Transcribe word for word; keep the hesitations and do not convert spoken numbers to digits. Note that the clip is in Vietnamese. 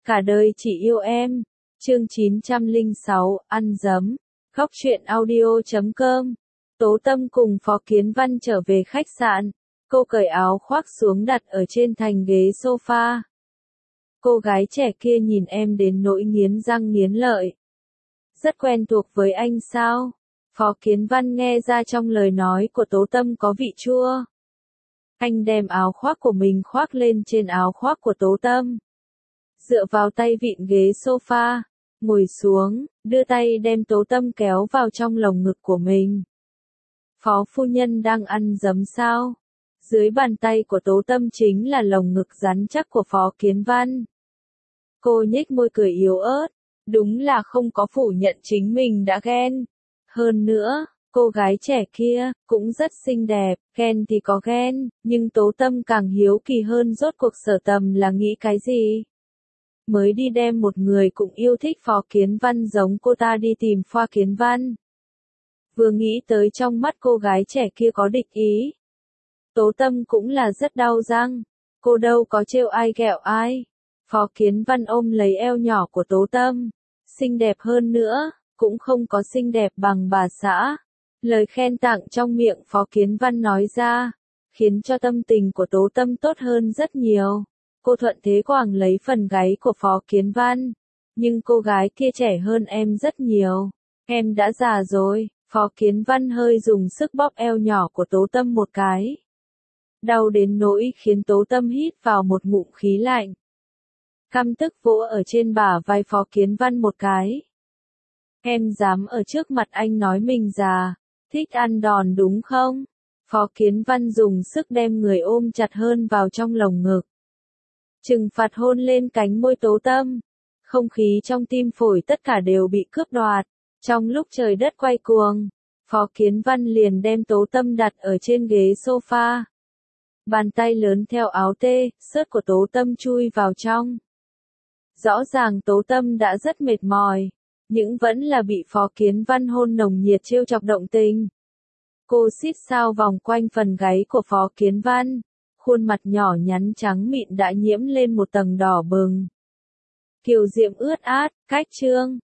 Cả đời chỉ yêu em. Chương chín trăm lẻ sáu, ăn dấm. Khóc chuyện audio chấm com. Tố Tâm cùng Phó Kiến Văn trở về khách sạn. Cô cởi áo khoác xuống đặt ở trên thành ghế sofa. Cô gái trẻ kia nhìn em đến nỗi nghiến răng nghiến lợi. Rất quen thuộc với anh sao? Phó Kiến Văn nghe ra trong lời nói của Tố Tâm có vị chua. Anh đem áo khoác của mình khoác lên trên áo khoác của Tố Tâm. Dựa vào tay vịn ghế sofa, ngồi xuống, đưa tay đem Tố Tâm kéo vào trong lồng ngực của mình. Phó phu nhân đang ăn dấm sao? Dưới bàn tay của Tố Tâm chính là lồng ngực rắn chắc của Phó Kiến Văn. Cô nhếch môi cười yếu ớt, đúng là không có phủ nhận chính mình đã ghen. Hơn nữa, cô gái trẻ kia, cũng rất xinh đẹp, ghen thì có ghen, nhưng Tố Tâm càng hiếu kỳ hơn rốt cuộc Sở Tầm là nghĩ cái gì. Mới đi đem một người cũng yêu thích Phó Kiến Văn giống cô ta đi tìm Phó Kiến Văn. Vừa nghĩ tới trong mắt cô gái trẻ kia có địch ý. Tố Tâm cũng là rất đau răng, cô đâu có trêu ai ghẹo ai. Phó Kiến Văn ôm lấy eo nhỏ của Tố Tâm, xinh đẹp hơn nữa, cũng không có xinh đẹp bằng bà xã. Lời khen tặng trong miệng Phó Kiến Văn nói ra, khiến cho tâm tình của Tố Tâm tốt hơn rất nhiều. Cô thuận thế quàng lấy phần gáy của Phó Kiến Văn. Nhưng cô gái kia trẻ hơn em rất nhiều. Em đã già rồi. Phó Kiến Văn hơi dùng sức bóp eo nhỏ của Tố Tâm một cái. Đau đến nỗi khiến Tố Tâm hít vào một ngụm khí lạnh. Căm tức vỗ ở trên bả vai Phó Kiến Văn một cái. Em dám ở trước mặt anh nói mình già, thích ăn đòn đúng không? Phó Kiến Văn dùng sức đem người ôm chặt hơn vào trong lồng ngực. Trừng phạt hôn lên cánh môi Tố Tâm. Không khí trong tim phổi tất cả đều bị cướp đoạt. Trong lúc trời đất quay cuồng, Phó Kiến Văn liền đem Tố Tâm đặt ở trên ghế sofa. Bàn tay lớn theo áo tê, sớt của Tố Tâm chui vào trong. Rõ ràng Tố Tâm đã rất mệt mỏi, nhưng vẫn là bị Phó Kiến Văn hôn nồng nhiệt trêu chọc động tình. Cô xít sao vòng quanh phần gáy của Phó Kiến Văn, khuôn mặt nhỏ nhắn trắng mịn đã nhiễm lên một tầng đỏ bừng. Kiều diễm ướt át, cách trương,